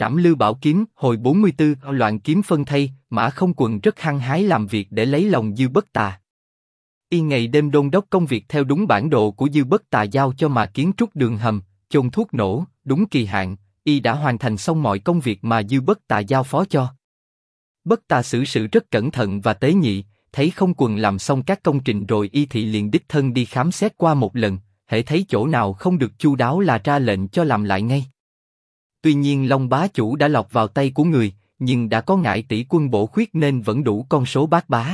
Trảm Lư Bảo Kiếm hồi 44 loạn kiếm phân thây, Mã Không Quần rất hăng hái làm việc để lấy lòng Dư Bất Tà. Y ngày đêm đôn đốc công việc theo đúng bản đồ của Dư Bất Tà giao cho mà kiến trúc đường hầm, chôn thuốc nổ, đúng kỳ hạn, Y đã hoàn thành xong mọi công việc mà Dư Bất Tà giao phó cho. Bất Tà xử sự rất cẩn thận và tế nhị, thấy Không Quần làm xong các công trình rồi Y thị liền đích thân đi khám xét qua một lần, hễ thấy chỗ nào không được chu đáo là ra lệnh cho làm lại ngay. Tuy nhiên Long bá chủ đã lọt vào tay của người, nhưng đã có ngải tỷ quân bổ khuyết nên vẫn đủ con số bát bá.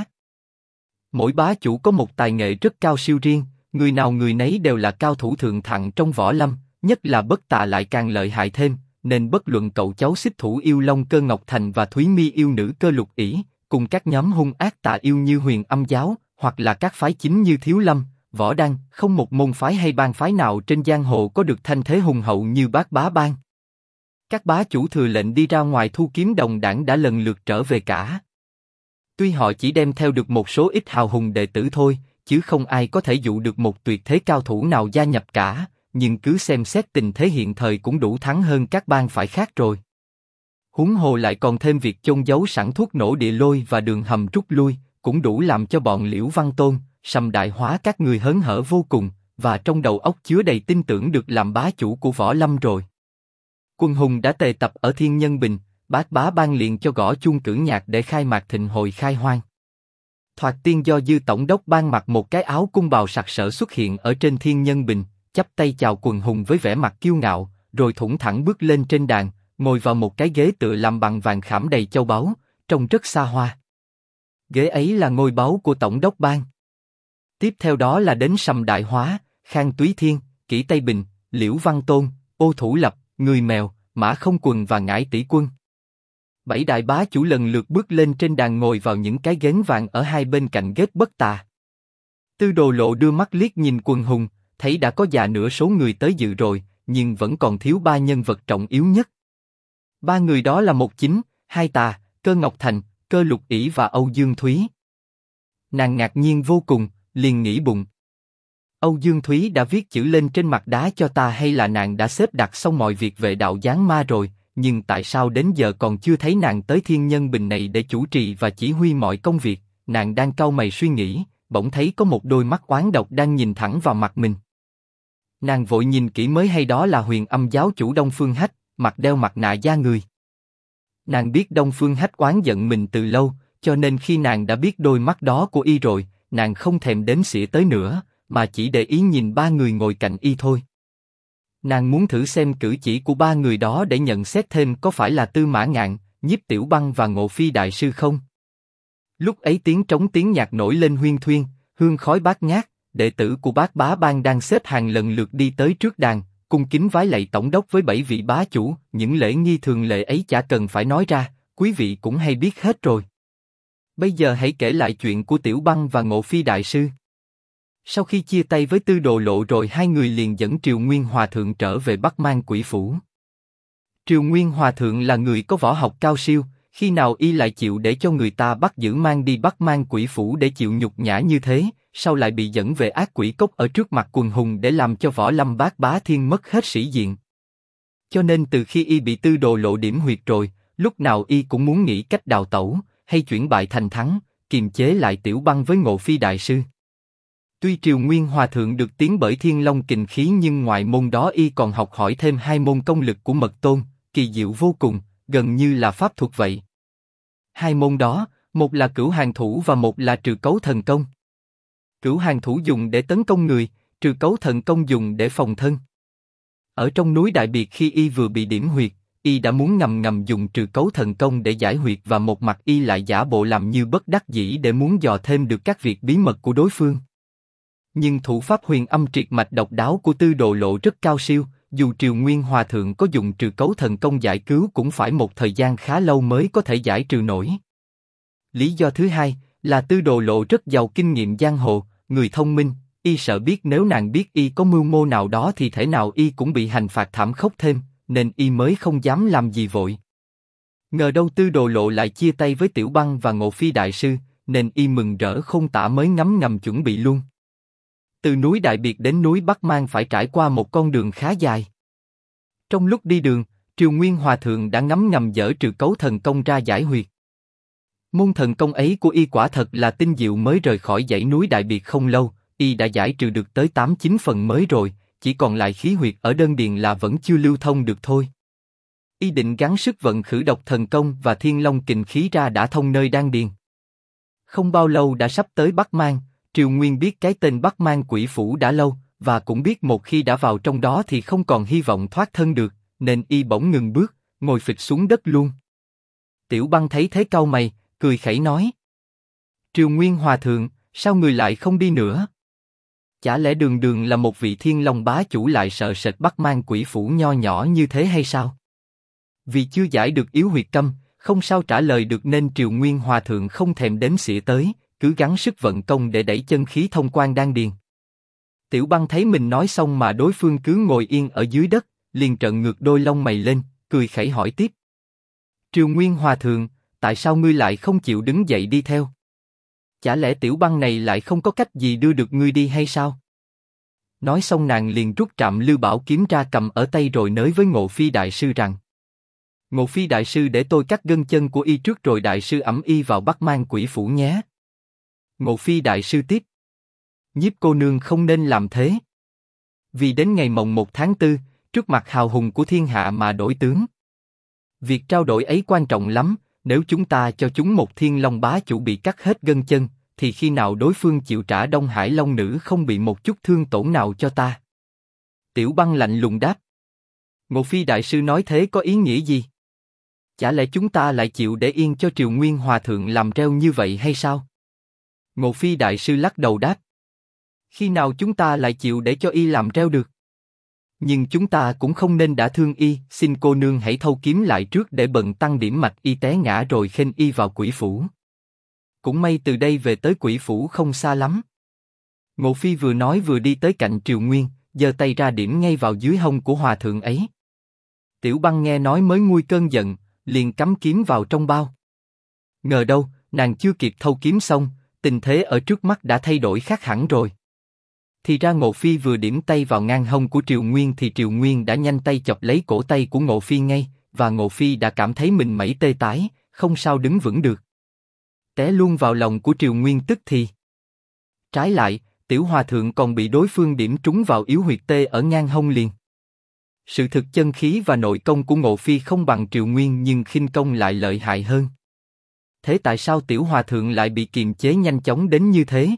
Mỗi bá chủ có một tài nghệ rất cao siêu riêng, người nào người nấy đều là cao thủ thượng thặng trong võ lâm, nhất là Bất Tà lại càng lợi hại thêm, nên bất luận cậu cháu xích thủ yêu Long Cơ Ngọc Thành và Thúy Mi yêu nữ Cơ Lục ỷ, cùng các nhóm hung ác tà yêu như Huyền Âm giáo, hoặc là các phái chính như Thiếu Lâm, Võ Đăng, không một môn phái hay bang phái nào trên giang hồ có được thanh thế hùng hậu như Bát Bá Bang. Các bá chủ thừa lệnh đi ra ngoài thu kiếm đồng đảng đã lần lượt trở về cả. Tuy họ chỉ đem theo được một số ít hào hùng đệ tử thôi, chứ không ai có thể dụ được một tuyệt thế cao thủ nào gia nhập cả, nhưng cứ xem xét tình thế hiện thời cũng đủ thắng hơn các bang phái khác rồi. Huống hồ lại còn thêm việc chôn giấu sẵn thuốc nổ địa lôi và đường hầm rút lui, cũng đủ làm cho bọn Liễu Văn Tôn, Sầm Đại Hóa các người hớn hở vô cùng, và trong đầu óc chứa đầy tin tưởng được làm bá chủ của võ lâm rồi. Quân hùng đã tề tập ở Thiên Nhân Bình, Bát Bá Bang liền cho gõ chuông cử nhạc để khai mạc thịnh hội khai hoang. Thoạt tiên do Dư tổng đốc ban mặc một cái áo cung bào sặc sỡ xuất hiện ở trên Thiên Nhân Bình, chắp tay chào quần hùng với vẻ mặt kiêu ngạo, rồi thủng thẳng bước lên trên đàn, ngồi vào một cái ghế tựa làm bằng vàng khảm đầy châu báu, trông rất xa hoa. Ghế ấy là ngôi báu của tổng đốc bang. Tiếp theo đó là đến Sầm Đại Hóa, Khang Túy Thiên, Kỷ Tây Bình, Liễu Văn Tôn, Ô Thủ Lập, Người Mèo, Mã Không Quần và Ngải Tỷ Quân. 7 đại bá chủ lần lượt bước lên trên đàn ngồi vào những cái ghế vàng ở hai bên cạnh ghế Bất Tà. Tư Đồ Lộ đưa mắt liếc nhìn quần hùng, thấy đã có già nửa số người tới dự rồi, nhưng vẫn còn thiếu 3 nhân vật trọng yếu nhất. 3 người đó là Một Chính, Hai Tà, Cơ Ngọc Thành, Cơ Lục ỷ và Âu Dương Thúy. Nàng ngạc nhiên vô cùng, liền nghĩ bụng. Âu Dương Thúy đã viết chữ lên trên mặt đá cho ta hay là nàng đã xếp đặt xong mọi việc về đạo giáng ma rồi, nhưng tại sao đến giờ còn chưa thấy nàng tới Thiên Nhân Bình này để chủ trì và chỉ huy mọi công việc? Nàng đang cau mày suy nghĩ, bỗng thấy có một đôi mắt oán độc đang nhìn thẳng vào mặt mình. Nàng vội nhìn kỹ mới hay đó là Huyền Âm giáo chủ Đông Phương Hách, mặt đeo mặt nạ da người. Nàng biết Đông Phương Hách oán giận mình từ lâu, cho nên khi nàng đã biết đôi mắt đó của y rồi, nàng không thèm đếm xỉa tới nữa, mà chỉ để ý nhìn 3 người ngồi cạnh y thôi. Nàng muốn thử xem cử chỉ của 3 người đó để nhận xét thêm có phải là Tư Mã Ngạn, Nhiếp Tiểu Băng và Ngộ Phi đại sư không. Lúc ấy tiếng trống tiếng nhạc nổi lên huyên thuyên, hương khói bát ngát, đệ tử của Bát Bá Bang đang xếp hàng lần lượt đi tới trước đàn, cung kính vái lạy tổng đốc với 7 vị bá chủ. Những lễ nghi thường lệ ấy chả cần phải nói ra, quý vị cũng hay biết hết rồi. Bây giờ hãy kể lại chuyện của Tiểu Băng và Ngộ Phi đại sư. Sau khi chia tay với Tư Đồ Lộ rồi, hai người liền dẫn Triều Nguyên Hòa thượng trở về Bắc Mang Quỷ Phủ. Triều Nguyên Hòa thượng là người có võ học cao siêu, khi nào y lại chịu để cho người ta bắt giữ mang đi Bắc Mang Quỷ Phủ để chịu nhục nhã như thế, sau lại bị dẫn về Ác Quỷ Cốc ở trước mặt quần hùng để làm cho võ lâm Bát Bá Thiên mất hết sĩ diện. Cho nên từ khi y bị Tư Đồ Lộ điểm huyệt rồi, lúc nào y cũng muốn nghĩ cách đào tẩu, hay chuyển bại thành thắng, kiềm chế lại Tiểu Băng với Ngộ Phi đại sư. Tuy Triều Nguyên Hòa thượng được tiến bởi Thiên Long kình khí, nhưng ngoài môn đó y còn học hỏi thêm 2 môn công lực của Mật Tôn, kỳ diệu vô cùng, gần như là pháp thuật vậy. 2 môn đó, một là Cửu Hàng Thủ và một là Trừ Cấu Thần Công. Cửu Hàng Thủ dùng để tấn công người, Trừ Cấu Thần Công dùng để phòng thân. Ở trong núi Đại Biệt, khi y vừa bị điểm huyệt, y đã muốn ngầm ngầm dùng Trừ Cấu Thần Công để giải huyệt, và một mặt y lại giả bộ làm như bất đắc dĩ để muốn dò thêm được các việc bí mật của đối phương. Nhưng thủ pháp Huyền Âm triệt mạch độc đáo của Tư Đồ Lộ rất cao siêu, dù Triều Nguyên Hòa thượng có dùng Trừ Cấu Thần Công giải cứu cũng phải một thời gian khá lâu mới có thể giải trừ nổi. Lý do thứ hai là Tư Đồ Lộ rất giàu kinh nghiệm giang hồ, người thông minh, y sợ biết nếu nàng biết y có mưu mô nào đó thì thể nào y cũng bị hành phạt thảm khốc thêm, nên y mới không dám làm gì vội. Ngờ đâu Tư Đồ Lộ lại chia tay với Tiểu Băng và Ngộ Phi đại sư, nên y mừng rỡ không tả mới ngấm ngầm chuẩn bị luôn. Từ núi Đại Biệt đến núi Bắc Mang phải trải qua một con đường khá dài. Trong lúc đi đường, Triều Nguyên Hòa Thượng đã ngấm ngầm dở trừ cấu thần công ra giải huyệt. Môn thần công ấy của y quả thật là tinh diệu, mới rời khỏi dãy núi Đại Biệt không lâu, y đã giải trừ được tới 8-9 phần mới rồi, chỉ còn lại khí huyệt ở đơn điền là vẫn chưa lưu thông được thôi. Y định gắng sức vận Khử Độc thần công và Thiên Long kình khí ra đã thông nơi đan điền. Không bao lâu đã sắp tới Bắc Mang. Triều Nguyên biết cái tên Bắc Mang Quỷ Phủ đã lâu, và cũng biết một khi đã vào trong đó thì không còn hy vọng thoát thân được, nên y bỗng ngừng bước, ngồi phịch xuống đất luôn. Tiểu Băng thấy thế cau mày, cười khẩy nói: Triều Nguyên Hòa Thượng, sao người lại không đi nữa? Chả lẽ đường đường là một vị Thiên Long bá chủ lại sợ sệt Bắc Mang Quỷ Phủ nho nhỏ như thế hay sao? Vì chưa giải được yếu huyệt câm, không sao trả lời được nên Triều Nguyên Hòa Thượng không thèm đếm xỉa tới, cứ gắng sức vận công để đẩy chân khí thông quan đan điền. Tiểu Băng thấy mình nói xong mà đối phương cứ ngồi yên ở dưới đất, liền trợn ngược đôi lông mày lên, cười khẩy hỏi tiếp: Triều Nguyên Hòa Thượng, tại sao ngươi lại không chịu đứng dậy đi theo? Chả lẽ Tiểu Băng này lại không có cách gì đưa được ngươi đi hay sao? Nói xong nàng liền rút Trạm Lưu Bảo kiếm ra cầm ở tay rồi nói với Ngộ Phi Đại Sư rằng: Ngộ Phi Đại Sư, để tôi cắt gân chân của y trước rồi Đại Sư ẵm y vào Bắc Mang Quỷ Phủ nhé. Ngộ Phi Đại Sư tiếp: Nhiếp cô nương không nên làm thế. Vì đến ngày mồng 1 tháng 4, trước mặt hào hùng của thiên hạ mà đổi tướng. Việc trao đổi ấy quan trọng lắm, nếu chúng ta cho chúng một Thiên Long bá chủ bị cắt hết gân chân, thì khi nào đối phương chịu trả Đông Hải Long Nữ không bị một chút thương tổn nào cho ta? Tiểu Băng lạnh lùng đáp: Ngộ Phi Đại Sư nói thế có ý nghĩa gì? Chả lẽ chúng ta lại chịu để yên cho Triều Nguyên Hòa Thượng làm treo như vậy hay sao? Ngộ Phi Đại Sư lắc đầu đáp: Khi nào chúng ta lại chịu để cho y làm treo được? Nhưng chúng ta cũng không nên đả thương y, xin cô nương hãy thâu kiếm lại trước để bận tăng điểm mạch y té ngã rồi khênh y vào Quỷ Phủ. Cũng may từ đây về tới Quỷ Phủ không xa lắm. Ngộ Phi vừa nói vừa đi tới cạnh Triều Nguyên, giơ tay ra điểm ngay vào dưới hông của Hòa Thượng ấy. Tiểu Băng nghe nói mới nguôi cơn giận, liền cắm kiếm vào trong bao. Ngờ đâu, nàng chưa kịp thâu kiếm xong, tình thế ở trước mắt đã thay đổi khác hẳn rồi. Thì ra Ngộ Phi vừa điểm tay vào ngang hông của Triều Nguyên thì Triều Nguyên đã nhanh tay chọc lấy cổ tay của Ngộ Phi ngay, và Ngộ Phi đã cảm thấy mình mẩy tê tái, không sao đứng vững được. Té luôn vào lòng của Triều Nguyên tức thì. Trái lại, Tiểu Hòa Thượng còn bị đối phương điểm trúng vào yếu huyệt tê ở ngang hông liền. Sự thực chân khí và nội công của Ngộ Phi không bằng Triều Nguyên nhưng khinh công lại lợi hại hơn. Thế tại sao Tiểu Hòa Thượng lại bị kiềm chế nhanh chóng đến như thế?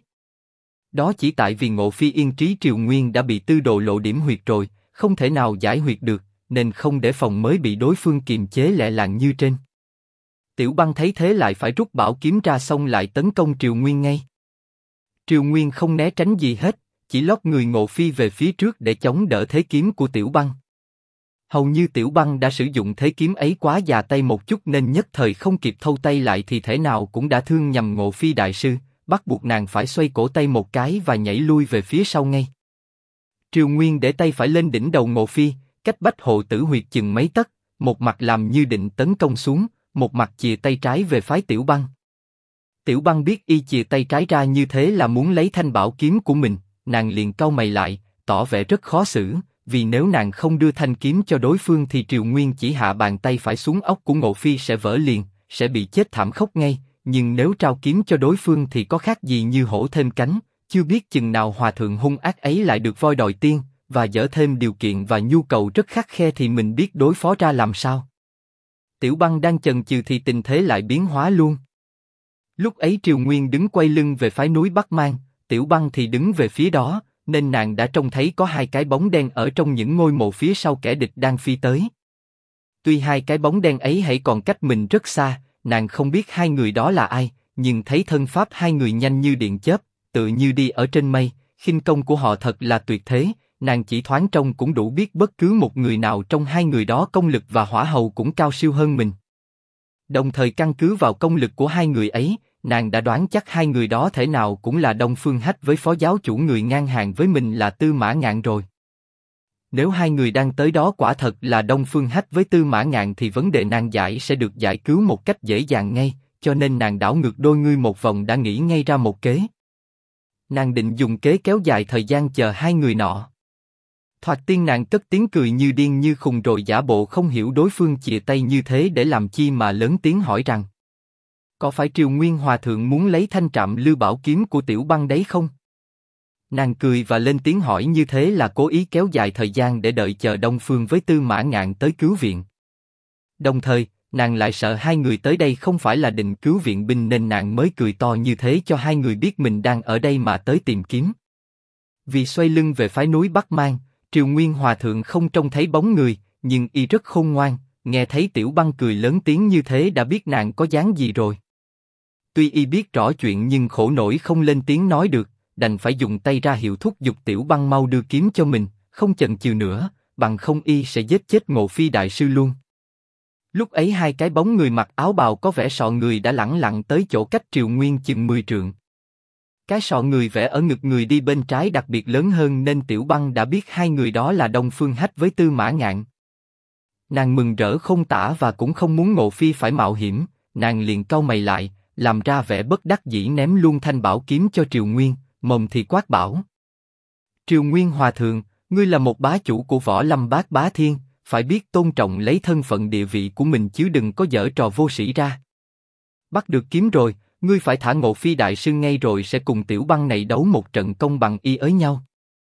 Đó chỉ tại vì Ngộ Phi yên trí Triều Nguyên đã bị tư đồ lộ điểm huyệt rồi, không thể nào giải huyệt được, nên không để phòng mới bị đối phương kiềm chế lẹ làng như trên. Tiểu Băng thấy thế lại phải rút bảo kiếm ra xông lại tấn công Triều Nguyên ngay. Triều Nguyên không né tránh gì hết, chỉ lót người Ngộ Phi về phía trước để chống đỡ thế kiếm của Tiểu Băng. Hầu như Tiểu Băng đã sử dụng thế kiếm ấy quá già tay một chút nên nhất thời không kịp thâu tay lại thì thể nào cũng đã thương nhầm Ngộ Phi Đại Sư, bắt buộc nàng phải xoay cổ tay một cái và nhảy lui về phía sau ngay. Triều Nguyên để tay phải lên đỉnh đầu Ngộ Phi, cách Bách Hộ Tử huyệt chừng mấy tấc, một mặt làm như định tấn công xuống, một mặt chìa tay trái về phái Tiểu Băng. Tiểu Băng biết y chìa tay trái ra như thế là muốn lấy thanh bảo kiếm của mình, nàng liền cau mày lại, tỏ vẻ rất khó xử, vì nếu nàng không đưa thanh kiếm cho đối phương thì Triều Nguyên chỉ hạ bàn tay phải xuống ốc của Ngộ Phi sẽ vỡ liền, sẽ bị chết thảm khốc ngay. Nhưng nếu trao kiếm cho đối phương thì có khác gì như hổ thêm cánh, chưa biết chừng nào Hòa Thượng hung ác ấy lại được voi đòi tiên, và dở thêm điều kiện và nhu cầu rất khắt khe thì mình biết đối phó ra làm sao. Tiểu Băng đang chần chừ thì tình thế lại biến hóa luôn. Lúc ấy Triều Nguyên đứng quay lưng về phái núi Bắc Mang, Tiểu Băng thì đứng về phía đó, nên nàng đã trông thấy có hai cái bóng đen ở trong những ngôi mộ phía sau kẻ địch đang phi tới. Tuy hai cái bóng đen ấy hãy còn cách mình rất xa, nàng không biết hai người đó là ai, nhưng thấy thân pháp hai người nhanh như điện chớp, tự như đi ở trên mây, khinh công của họ thật là tuyệt thế, nàng chỉ thoáng trông cũng đủ biết bất cứ một người nào trong hai người đó công lực và hỏa hầu cũng cao siêu hơn mình. Đồng thời căn cứ vào công lực của hai người ấy, nàng đã đoán chắc hai người đó thể nào cũng là Đông Phương Hách với phó giáo chủ người ngang hàng với mình là Tư Mã Ngạn rồi. Nếu hai người đang tới đó quả thật là Đông Phương Hách với Tư Mã Ngạn thì vấn đề nan giải sẽ được giải cứu một cách dễ dàng ngay, cho nên nàng đảo ngược đôi ngươi một vòng đã nghĩ ngay ra một kế. Nàng định dùng kế kéo dài thời gian chờ hai người nọ. Thoạt tiên nàng cất tiếng cười như điên như khùng rồi giả bộ không hiểu đối phương chìa tay như thế để làm chi mà lớn tiếng hỏi rằng: có phải Triều Nguyên Hòa Thượng muốn lấy thanh trạm Lư Bảo kiếm của Tiểu Băng đấy không? Nàng cười và lên tiếng hỏi như thế là cố ý kéo dài thời gian để đợi chờ Đông Phương với Tư Mã Ngạn tới cứu viện. Đồng thời, nàng lại sợ hai người tới đây không phải là định cứu viện binh nên nàng mới cười to như thế cho hai người biết mình đang ở đây mà tới tìm kiếm. Vì xoay lưng về phái núi Bắc Mang, Triều Nguyên Hòa Thượng không trông thấy bóng người, nhưng y rất khôn ngoan, nghe thấy Tiểu Băng cười lớn tiếng như thế đã biết nàng có dáng gì rồi. Tuy y biết rõ chuyện nhưng khổ nổi không lên tiếng nói được, đành phải dùng tay ra hiệu thúc giục Tiểu Băng mau đưa kiếm cho mình, không chần chừ nữa, bằng không y sẽ giết chết Ngộ Phi đại sư luôn. Lúc ấy hai cái bóng người mặc áo bào có vẻ sọ người đã lẳng lặng tới chỗ cách Triều Nguyên chừng 10 trượng. Cái sọ người vẽ ở ngực người đi bên trái đặc biệt lớn hơn nên Tiểu Băng đã biết hai người đó là Đông Phương Hách với Tư Mã Ngạn. Nàng mừng rỡ không tả và cũng không muốn Ngộ Phi phải mạo hiểm, nàng liền cau mày lại, làm ra vẻ bất đắc dĩ ném luôn thanh bảo kiếm cho Triều Nguyên, mồm thì quát bảo: Triều Nguyên Hòa Thượng, ngươi là một bá chủ của Võ Lâm Bát Bá Thiên, phải biết tôn trọng lấy thân phận địa vị của mình chứ đừng có giở trò vô sĩ ra. Bắt được kiếm rồi, ngươi phải thả Ngộ Phi đại sư ngay rồi sẽ cùng Tiểu Băng này đấu một trận công bằng y ới nhau.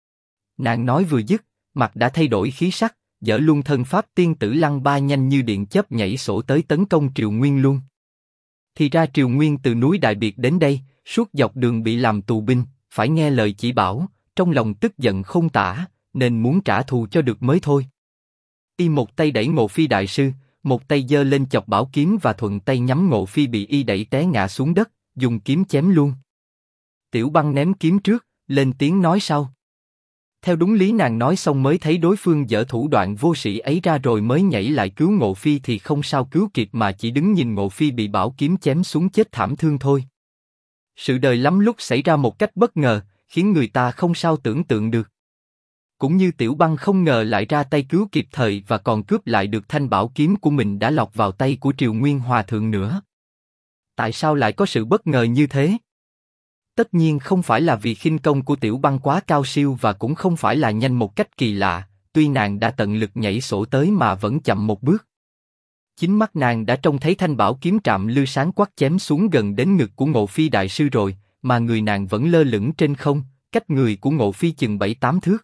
Nàng nói vừa dứt, mặt đã thay đổi khí sắc, giở luôn thân pháp tiên tử lăng ba nhanh như điện chớp nhảy sổ tới tấn công Triều Nguyên luôn. Thì ra Triều Nguyên từ núi Đại Biệt đến đây, suốt dọc đường bị làm tù binh, phải nghe lời chỉ bảo, trong lòng tức giận không tả, nên muốn trả thù cho được mới thôi. Y một tay đẩy Ngộ Phi đại sư, một tay giơ lên chọc bảo kiếm và thuận tay nhắm Ngộ Phi bị y đẩy té ngã xuống đất, dùng kiếm chém luôn. Tiểu Băng ném kiếm trước, lên tiếng nói sau. Theo đúng lý nàng nói xong mới thấy đối phương dở thủ đoạn vô sĩ ấy ra rồi mới nhảy lại cứu Ngộ Phi thì không sao cứu kịp mà chỉ đứng nhìn Ngộ Phi bị bảo kiếm chém xuống chết thảm thương thôi. Sự đời lắm lúc xảy ra một cách bất ngờ, khiến người ta không sao tưởng tượng được. Cũng như Tiểu Băng không ngờ lại ra tay cứu kịp thời và còn cướp lại được thanh bảo kiếm của mình đã lọt vào tay của Triều Nguyên Hòa Thượng nữa. Tại sao lại có sự bất ngờ như thế? Tất nhiên không phải là vì khinh công của Tiểu Băng quá cao siêu và cũng không phải là nhanh một cách kỳ lạ, tuy nàng đã tận lực nhảy sổ tới mà vẫn chậm một bước. Chính mắt nàng đã trông thấy thanh bảo kiếm trạm Lư sáng quắc chém xuống gần đến ngực của Ngộ Phi đại sư rồi, mà người nàng vẫn lơ lửng trên không, cách người của Ngộ Phi chừng 7-8 thước.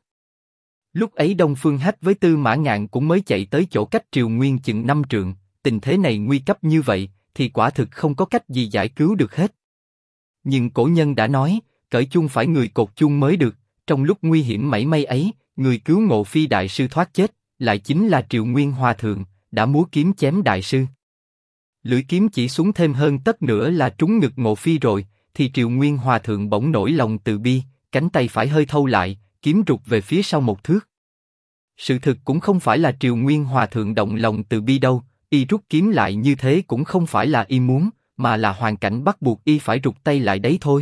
Lúc ấy Đông Phương Hách với Tư Mã Ngạn cũng mới chạy tới chỗ cách Triều Nguyên chừng 5 trượng, tình thế này nguy cấp như vậy, thì quả thực không có cách gì giải cứu được hết. Nhưng cổ nhân đã nói, cởi chung phải người cột chung mới được, trong lúc nguy hiểm mảy may ấy, người cứu Ngộ Phi đại sư thoát chết, lại chính là Triều Nguyên Hòa Thượng, đã múa kiếm chém đại sư. Lưỡi kiếm chỉ xuống thêm hơn tấc nữa là trúng ngực Ngộ Phi rồi, thì Triều Nguyên Hòa Thượng bỗng nổi lòng từ bi, cánh tay phải hơi thâu lại, kiếm rụt về phía sau một thước. Sự thực cũng không phải là Triều Nguyên Hòa Thượng động lòng từ bi đâu, y rút kiếm lại như thế cũng không phải là y muốn, mà là hoàn cảnh bắt buộc y phải rụt tay lại đấy thôi.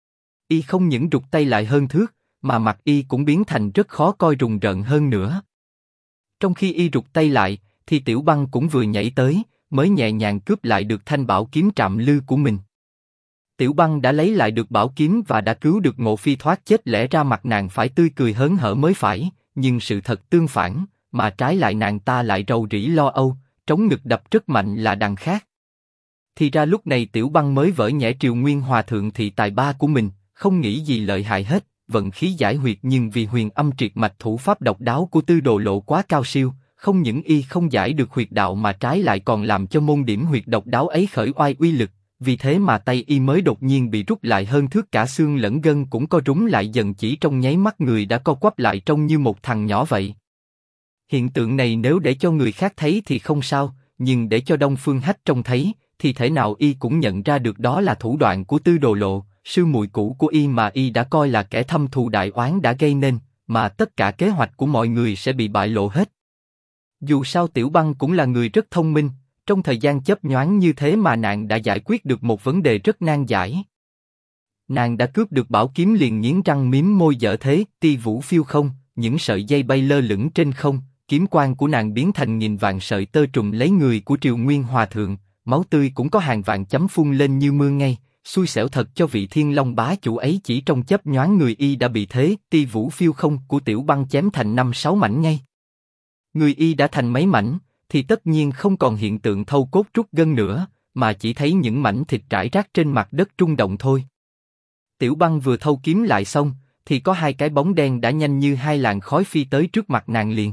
Y không những rụt tay lại hơn thước, mà mặt y cũng biến thành rất khó coi rùng rợn hơn nữa. Trong khi y rụt tay lại, thì Tiểu Băng cũng vừa nhảy tới, mới nhẹ nhàng cướp lại được thanh bảo kiếm trạm Lư của mình. Tiểu Băng đã lấy lại được bảo kiếm và đã cứu được Ngộ Phi thoát chết, lẽ ra mặt nàng phải tươi cười hớn hở mới phải, nhưng sự thật tương phản, mà trái lại nàng ta lại rầu rĩ lo âu, trống ngực đập rất mạnh là đằng khác. Thì ra lúc này Tiểu Băng mới vỡ nhẽ Triều Nguyên Hòa Thượng thị tài ba của mình, không nghĩ gì lợi hại hết, vận khí giải huyệt nhưng vì huyền âm triệt mạch thủ pháp độc đáo của Tư Đồ Lộ quá cao siêu, không những y không giải được huyệt đạo mà trái lại còn làm cho môn điểm huyệt độc đáo ấy khởi oai uy lực, vì thế mà tay y mới đột nhiên bị rút lại hơn thước, cả xương lẫn gân cũng co rúm lại dần, chỉ trong nháy mắt người đã co quắp lại trông như một thằng nhỏ vậy. Hiện tượng này nếu để cho người khác thấy thì không sao, nhưng để cho Đông Phương Hách trông thấy, thì thể nào y cũng nhận ra được đó là thủ đoạn của Tư Đồ Lộ, sư muội cũ của y mà y đã coi là kẻ thâm thù đại oán đã gây nên, mà tất cả kế hoạch của mọi người sẽ bị bại lộ hết. Dù sao Tiểu Băng cũng là người rất thông minh, trong thời gian chớp nhoáng như thế mà nàng đã giải quyết được một vấn đề rất nan giải. Nàng đã cướp được bảo kiếm liền nghiến răng mím môi dở thế, ti vũ phiêu không, những sợi dây bay lơ lửng trên không, kiếm quang của nàng biến thành nghìn vạn sợi tơ trùm lấy người của Triều Nguyên Hòa Thượng, máu tươi cũng có hàng vạn chấm phun lên như mưa ngay, xui xẻo thật cho vị Thiên Long bá chủ ấy, chỉ trong chớp nhoáng người y đã bị thế Ti Vũ Phiêu Không của Tiểu Băng chém thành 5-6 mảnh ngay. Người y đã thành mấy mảnh, thì tất nhiên không còn hiện tượng thâu cốt rút gân nữa, mà chỉ thấy những mảnh thịt rải rác trên mặt đất rung động thôi. Tiểu Băng vừa thâu kiếm lại xong, thì có hai cái bóng đen đã nhanh như hai làn khói phi tới trước mặt nàng liền.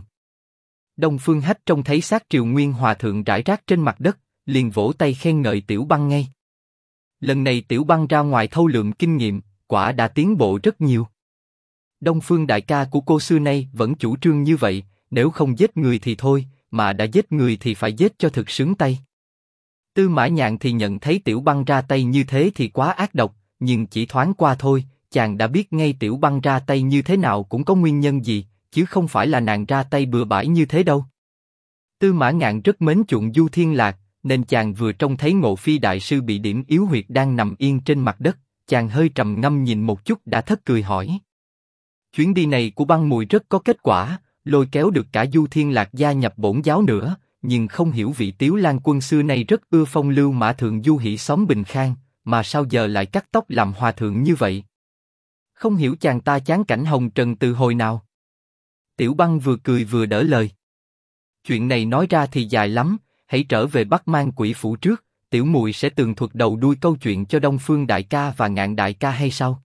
Đông Phương Hách trông thấy xác Triều Nguyên Hòa Thượng rải rác trên mặt đất, liền vỗ tay khen ngợi Tiểu Băng ngay. Lần này Tiểu Băng ra ngoài thâu lượm kinh nghiệm, quả đã tiến bộ rất nhiều. Đông Phương đại ca của cô xưa nay vẫn chủ trương như vậy, nếu không giết người thì thôi, mà đã giết người thì phải giết cho thực sướng tay. Tư Mã Nhạn thì nhận thấy Tiểu Băng ra tay như thế thì quá ác độc, nhưng chỉ thoáng qua thôi, chàng đã biết ngay Tiểu Băng ra tay như thế nào cũng có nguyên nhân gì, chứ không phải là nàng ra tay bừa bãi như thế đâu. Tư Mã Ngạn rất mến chuộng Du Thiên Lạc, nên chàng vừa trông thấy Ngộ Phi đại sư bị điểm yếu huyệt đang nằm yên trên mặt đất, chàng hơi trầm ngâm nhìn một chút đã thất cười hỏi. Chuyến đi này của Băng Mùi rất có kết quả, lôi kéo được cả Du Thiên Lạc gia nhập bổn giáo nữa, nhưng không hiểu vị Tiếu Lan quân xưa nay rất ưa phong lưu mã thượng Du Hỷ xóm Bình Khang, mà sao giờ lại cắt tóc làm hòa thượng như vậy? Không hiểu chàng ta chán cảnh hồng trần từ hồi nào? Tiểu Băng vừa cười vừa đỡ lời. Chuyện này nói ra thì dài lắm, hãy trở về Bắc Mang Quỷ Phủ trước, tiểu muội sẽ tường thuật đầu đuôi câu chuyện cho Đông Phương đại ca và Ngạn đại ca hay sao?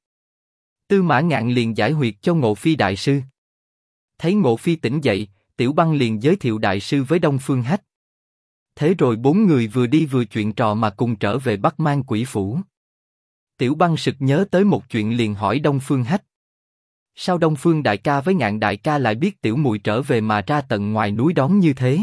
Tư Mã Ngạn liền giải huyệt cho Ngộ Phi đại sư. Thấy Ngộ Phi tỉnh dậy, Tiểu Băng liền giới thiệu đại sư với Đông Phương Hách. Thế rồi bốn người vừa đi vừa chuyện trò mà cùng trở về Bắc Mang Quỷ Phủ. Tiểu Băng sực nhớ tới một chuyện liền hỏi Đông Phương Hách. Sao Đông Phương đại ca với Ngạn đại ca lại biết tiểu muội trở về mà ra tận ngoài núi đón như thế?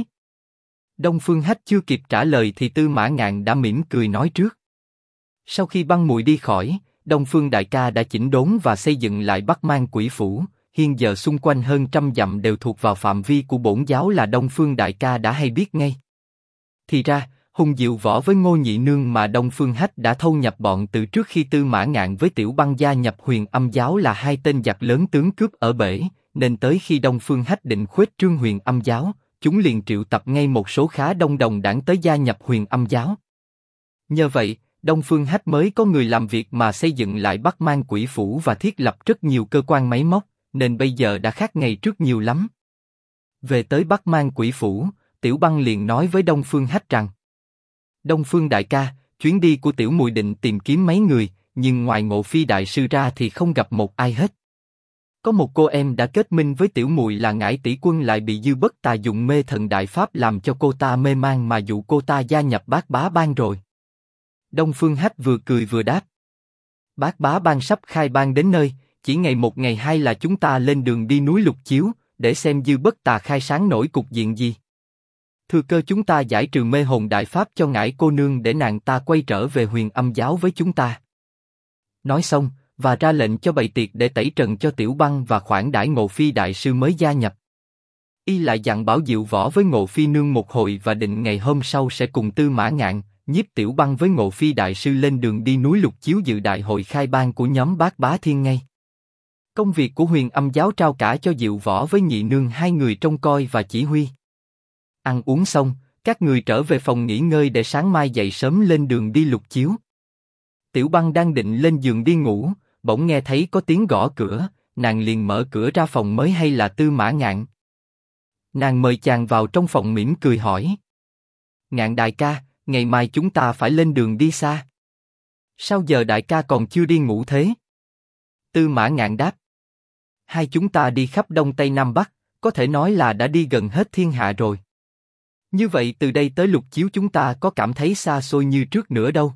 Đông Phương Hách chưa kịp trả lời thì Tư Mã Ngạn đã mỉm cười nói trước. Sau khi Băng muội đi khỏi, Đông Phương đại ca đã chỉnh đốn và xây dựng lại Bắc Mang Quỷ Phủ. Hiện giờ xung quanh hơn 100 dặm đều thuộc vào phạm vi của bổn giáo là Đông Phương đại ca đã hay biết ngay. Thì ra, Hùng Diệu Võ với Ngô Nhị Nương mà Đông Phương Hách đã thâu nhập bọn từ trước khi Tư Mã Ngạn với Tiểu Băng gia nhập Huyền Âm giáo là hai tên giặc lớn tướng cướp ở bể, nên tới khi Đông Phương Hách định khuếch trương Huyền Âm giáo, chúng liền triệu tập ngay một số khá đông đồng đảng tới gia nhập Huyền Âm giáo. Nhờ vậy, Đông Phương Hách mới có người làm việc mà xây dựng lại Bắc Mang Quỷ Phủ và thiết lập rất nhiều cơ quan máy móc, nên bây giờ đã khác ngày trước nhiều lắm. Về tới Bắc Mang Quỷ Phủ, Tiểu Băng liền nói với Đông Phương Hách rằng: Đông Phương đại ca, chuyến đi của tiểu muội định tìm kiếm mấy người, nhưng ngoài Ngộ Phi đại sư ra thì không gặp một ai hết. Có một cô em đã kết minh với tiểu muội là Ngải tỷ quân lại bị Dư Bất Tà dùng mê thần đại pháp làm cho cô ta mê man mà dụ cô ta gia nhập Bát Bá Bang rồi. Đông Phương Hách vừa cười vừa đáp: Bát Bá Bang sắp khai bang đến nơi, chỉ ngày 1 ngày 2 là chúng ta lên đường đi núi Lục Chiếu, để xem Dư Bất Tà khai sáng nổi cục diện gì. Thừa cơ chúng ta giải trừ mê hồn đại pháp cho Ngải cô nương để nàng ta quay trở về Huyền Âm giáo với chúng ta. Nói xong, và ra lệnh cho bày tiệc để tẩy trần cho Tiểu Băng và khoản đãi Ngộ Phi đại sư mới gia nhập. Y lại dặn bảo Diệu Võ với Ngộ Phi nương một hồi và định ngày hôm sau sẽ cùng Tư Mã Ngạn, Nhiếp Tiểu Băng với Ngộ Phi đại sư lên đường đi núi Lục Chiếu dự đại hội khai bang của nhóm Bát Bá Thiên ngay. Công việc của Huyền Âm giáo trao cả cho Diệu Võ với Nhị Nương hai người trông coi và chỉ huy. Ăn uống xong, các người trở về phòng nghỉ ngơi để sáng mai dậy sớm lên đường đi Lục Chiếu. Tiểu Băng đang định lên giường đi ngủ, bỗng nghe thấy có tiếng gõ cửa, nàng liền mở cửa ra phòng mới hay là Tư Mã Ngạn. Nàng mời chàng vào trong phòng mỉm cười hỏi: Ngạn đại ca, ngày mai chúng ta phải lên đường đi xa. Sao giờ đại ca còn chưa đi ngủ thế? Tư Mã Ngạn đáp: Hai chúng ta đi khắp Đông Tây Nam Bắc, có thể nói là đã đi gần hết thiên hạ rồi. Như vậy từ đây tới Lục Chiếu chúng ta có cảm thấy xa xôi như trước nữa đâu.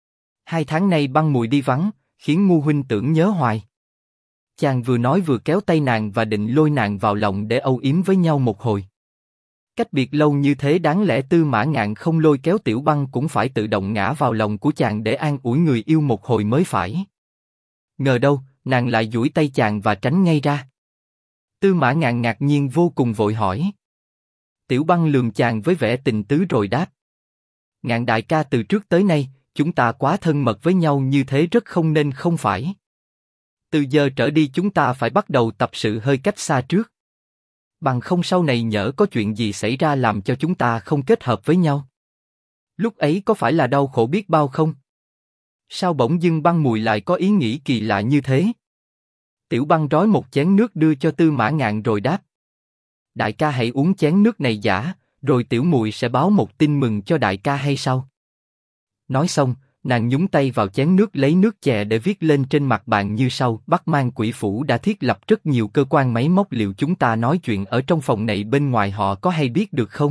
2 tháng nay Băng muội đi vắng, khiến ngu huynh tưởng nhớ hoài. Chàng vừa nói vừa kéo tay nàng và định lôi nàng vào lòng để âu yếm với nhau một hồi. Cách biệt lâu như thế đáng lẽ Tư Mã Ngạn không lôi kéo Tiểu Băng cũng phải tự động ngã vào lòng của chàng để an ủi người yêu một hồi mới phải. Ngờ đâu, nàng lại duỗi tay chàng và tránh ngay ra. Tư Mã Ngạn ngạc nhiên vô cùng vội hỏi. Tiểu Băng lườm chàng với vẻ tình tứ rồi đáp: Ngạn đại ca, từ trước tới nay, chúng ta quá thân mật với nhau như thế rất không nên không phải. Từ giờ trở đi chúng ta phải bắt đầu tập sự hơi cách xa trước. Bằng không sau này nhỡ có chuyện gì xảy ra làm cho chúng ta không kết hợp với nhau. Lúc ấy có phải là đau khổ biết bao không? Sao bỗng dưng Băng Mùi lại có ý nghĩ kỳ lạ như thế? Tiểu Băng rói một chén nước đưa cho Tư Mã Ngạn rồi đáp. Đại ca hãy uống chén nước này giả, rồi Tiểu Mùi sẽ báo một tin mừng cho đại ca hay sau. Nói xong, nàng nhúng tay vào chén nước lấy nước chè để viết lên trên mặt bàn như sau: Bắc Mang Quỷ Phủ đã thiết lập rất nhiều cơ quan máy móc, liệu chúng ta nói chuyện ở trong phòng này bên ngoài họ có hay biết được không?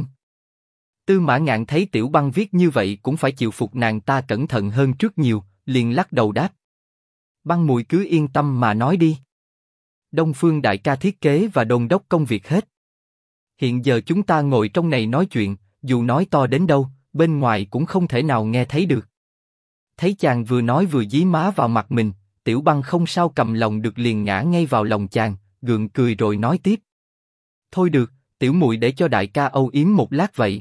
Tư Mã Ngạn thấy Tiểu Băng viết như vậy cũng phải chịu phục nàng ta cẩn thận hơn trước nhiều, liền lắc đầu đáp. Băng Mùi cứ yên tâm mà nói đi. Đông Phương đại ca thiết kế và đôn đốc công việc hết. Hiện giờ chúng ta ngồi trong này nói chuyện, dù nói to đến đâu, bên ngoài cũng không thể nào nghe thấy được. Thấy chàng vừa nói vừa dí má vào mặt mình, Tiểu Băng không sao cầm lòng được liền ngã ngay vào lòng chàng, gượng cười rồi nói tiếp. Thôi được, Tiểu Muội để cho đại ca âu yếm một lát vậy.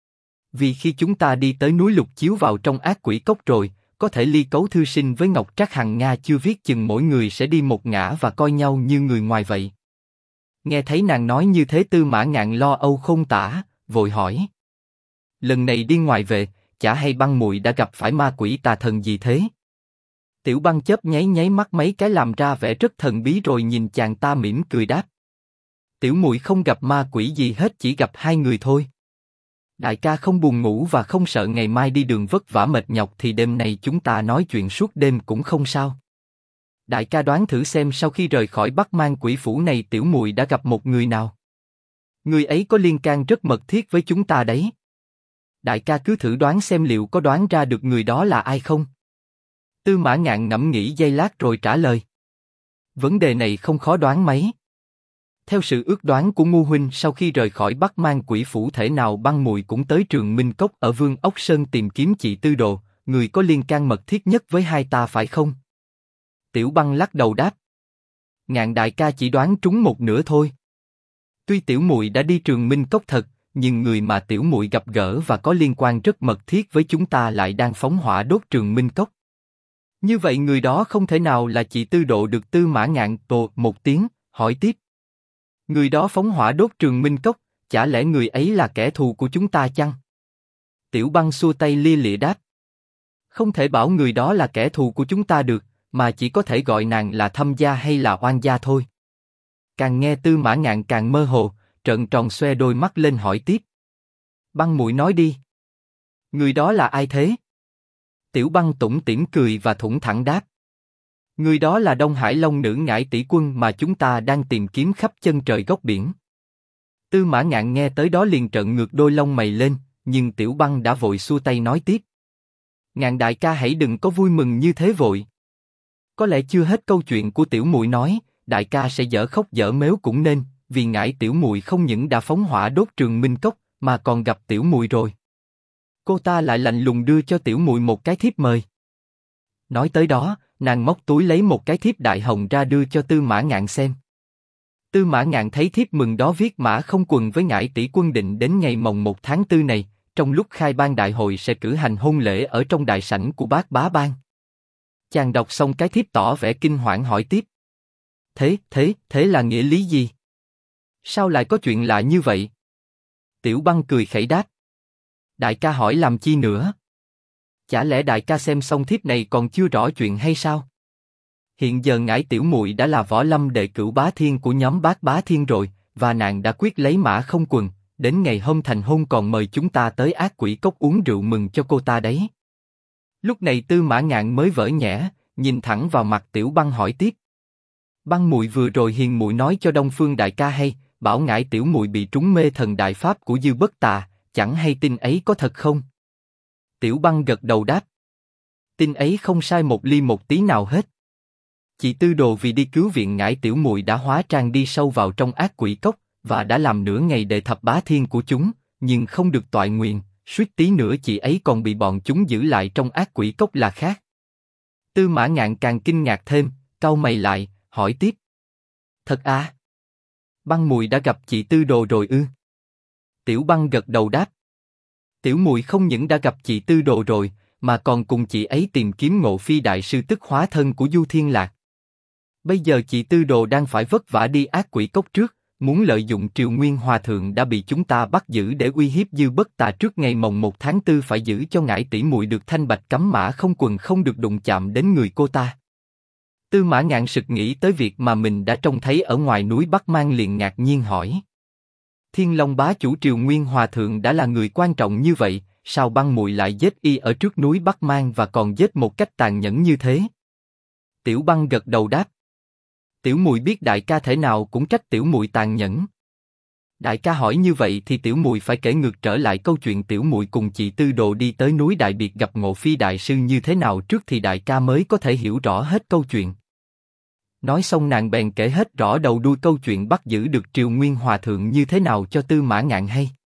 Vì khi chúng ta đi tới núi Lục Chiếu vào trong ác quỷ cốc rồi, có thể ly cấu thư sinh với Ngọc Trác Hằng Nga chưa viết chừng mỗi người sẽ đi một ngả và coi nhau như người ngoài vậy. Nghe thấy nàng nói như thế Tư Mã Ngạn lo âu không tả, vội hỏi. Lần này đi ngoài về, chả hay Băng Muội đã gặp phải ma quỷ tà thần gì thế? Tiểu Băng chớp nháy nháy mắt mấy cái làm ra vẻ rất thần bí rồi nhìn chàng ta mỉm cười đáp. Tiểu Muội không gặp ma quỷ gì hết, chỉ gặp hai người thôi. Đại ca không buồn ngủ và không sợ ngày mai đi đường vất vả mệt nhọc thì đêm nay chúng ta nói chuyện suốt đêm cũng không sao. Đại ca đoán thử xem sau khi rời khỏi Bắc Mang Quỷ Phủ này Tiểu Muội đã gặp một người nào. Người ấy có liên can rất mật thiết với chúng ta đấy. Đại ca cứ thử đoán xem liệu có đoán ra được người đó là ai không? Tư Mã Ngạn ngẫm nghĩ giây lát rồi trả lời. Vấn đề này không khó đoán mấy. Theo sự ước đoán của Ngu huynh, sau khi rời khỏi Bắc Mang Quỷ Phủ thể nào Băng Mùi cũng tới Trường Minh Cốc ở Vương Ốc Sơn tìm kiếm chị Tư Đồ, người có liên can mật thiết nhất với hai ta phải không? Tiểu Băng lắc đầu đáp. Ngạn đại ca chỉ đoán trúng một nửa thôi. Tuy Tiểu Muội đã đi Trường Minh Cốc thật, nhưng người mà Tiểu Muội gặp gỡ và có liên quan rất mật thiết với chúng ta lại đang phóng hỏa đốt Trường Minh Cốc. Như vậy người đó không thể nào là chị Tư Độ được. Tư Mã Ngạn ồ một tiếng, hỏi tiếp. Người đó phóng hỏa đốt Trường Minh Cốc, chả lẽ người ấy là kẻ thù của chúng ta chăng? Tiểu Băng xua tay lia lịa đáp. Không thể bảo người đó là kẻ thù của chúng ta được, mà chỉ có thể gọi nàng là thâm gia hay là oan gia thôi. Càng nghe Tư Mã Ngạn càng mơ hồ, trợn tròn xoe đôi mắt lên hỏi tiếp. Băng Muội nói đi. Người đó là ai thế? Tiểu Băng tủm tỉm cười và thủng thẳng đáp. Người đó là Đông Hải Long Nữ Ngải Tỷ Quân mà chúng ta đang tìm kiếm khắp chân trời góc biển. Tư Mã Ngạn nghe tới đó liền trợn ngược đôi lông mày lên, nhưng Tiểu Băng đã vội xua tay nói tiếp. Ngạn đại ca hãy đừng có vui mừng như thế vội. Có lẽ chưa hết câu chuyện của Tiểu Muội nói, đại ca sẽ dở khóc dở mếu cũng nên, vì Ngải Tiểu Muội không những đã phóng hỏa đốt Trường Minh Cốc, mà còn gặp Tiểu Muội rồi. Cô ta lại lạnh lùng đưa cho Tiểu Muội một cái thiếp mời. Nói tới đó, nàng móc túi lấy một cái thiếp đại hồng ra đưa cho Tư Mã Ngạn xem. Tư Mã Ngạn thấy thiếp mừng đó viết Mã Không Quần với Ngải Tỷ Quân định đến ngày mồng 1 tháng 4 này, trong lúc khai ban đại hội sẽ cử hành hôn lễ ở trong đại sảnh của Bác Bá Bang. Chàng đọc xong cái thiếp tỏ vẻ kinh hoảng hỏi tiếp. Thế là nghĩa lý gì? Sao lại có chuyện lạ như vậy? Tiểu Băng cười khẩy đáp. Đại ca hỏi làm chi nữa? Chả lẽ đại ca xem xong thiếp này còn chưa rõ chuyện hay sao? Hiện giờ Ngải Tiểu Muội đã là võ lâm đệ cửu bá thiên của nhóm Bác Bá Thiên rồi, và nàng đã quyết lấy Mã Không Quần, đến ngày hôm thành hôn còn mời chúng ta tới Ác Quỷ Cốc uống rượu mừng cho cô ta đấy. Lúc này Tư Mã Ngạn mới vỡ nhẽ, nhìn thẳng vào mặt Tiểu Băng hỏi tiếp. Băng Muội vừa rồi hiền muội nói cho Đông Phương đại ca hay, bảo Ngải Tiểu Muội bị trúng mê thần đại pháp của Dư Bất Tà, chẳng hay tin ấy có thật không? Tiểu Băng gật đầu đáp. Tin ấy không sai một ly một tí nào hết. Chị Tư Đồ vì đi cứu viện Ngải Tiểu Muội đã hóa trang đi sâu vào trong Ác Quỷ Cốc và đã làm nửa ngày đệ thập bá thiên của chúng, nhưng không được toại nguyện, suýt tí nữa chị ấy còn bị bọn chúng giữ lại trong Ác Quỷ Cốc là khác. Tư Mã Ngạn càng kinh ngạc thêm, cau mày lại, hỏi tiếp. Thật à? Băng Muội đã gặp chị Tư Đồ rồi ư? Tiểu Băng gật đầu đáp. Tiểu Muội không những đã gặp chị Tư Đồ rồi, mà còn cùng chị ấy tìm kiếm Ngộ Phi đại sư tức hóa thân của Du Thiên Lạc. Bây giờ chị Tư Đồ đang phải vất vả đi Ác Quỷ Cốc trước, muốn lợi dụng Triều Nguyên Hòa Thượng đã bị chúng ta bắt giữ để uy hiếp Dư Bất Tà trước ngày mồng 1 tháng 4 phải giữ cho ngải tỷ muội được thanh bạch cấm mã không quần không được đụng chạm đến người cô ta. Tư Mã Ngạn sực nghĩ tới việc mà mình đã trông thấy ở ngoài núi Bắc Mang liền ngạc nhiên hỏi. Thiên Long bá chủ Triều Nguyên Hòa Thượng đã là người quan trọng như vậy, sao Băng muội lại giết y ở trước núi Bắc Mang và còn giết một cách tàn nhẫn như thế? Tiểu Băng gật đầu đáp. Tiểu muội biết đại ca thể nào cũng trách tiểu muội tàn nhẫn. Đại ca hỏi như vậy thì tiểu muội phải kể ngược trở lại câu chuyện tiểu muội cùng chị Tư Đồ đi tới núi Đại Biệt gặp Ngộ Phi đại sư như thế nào trước thì đại ca mới có thể hiểu rõ hết câu chuyện. Nói xong nàng bèn kể hết rõ đầu đuôi câu chuyện bắt giữ được Triều Nguyên Hòa Thượng như thế nào cho Tư Mã Ngạn hay.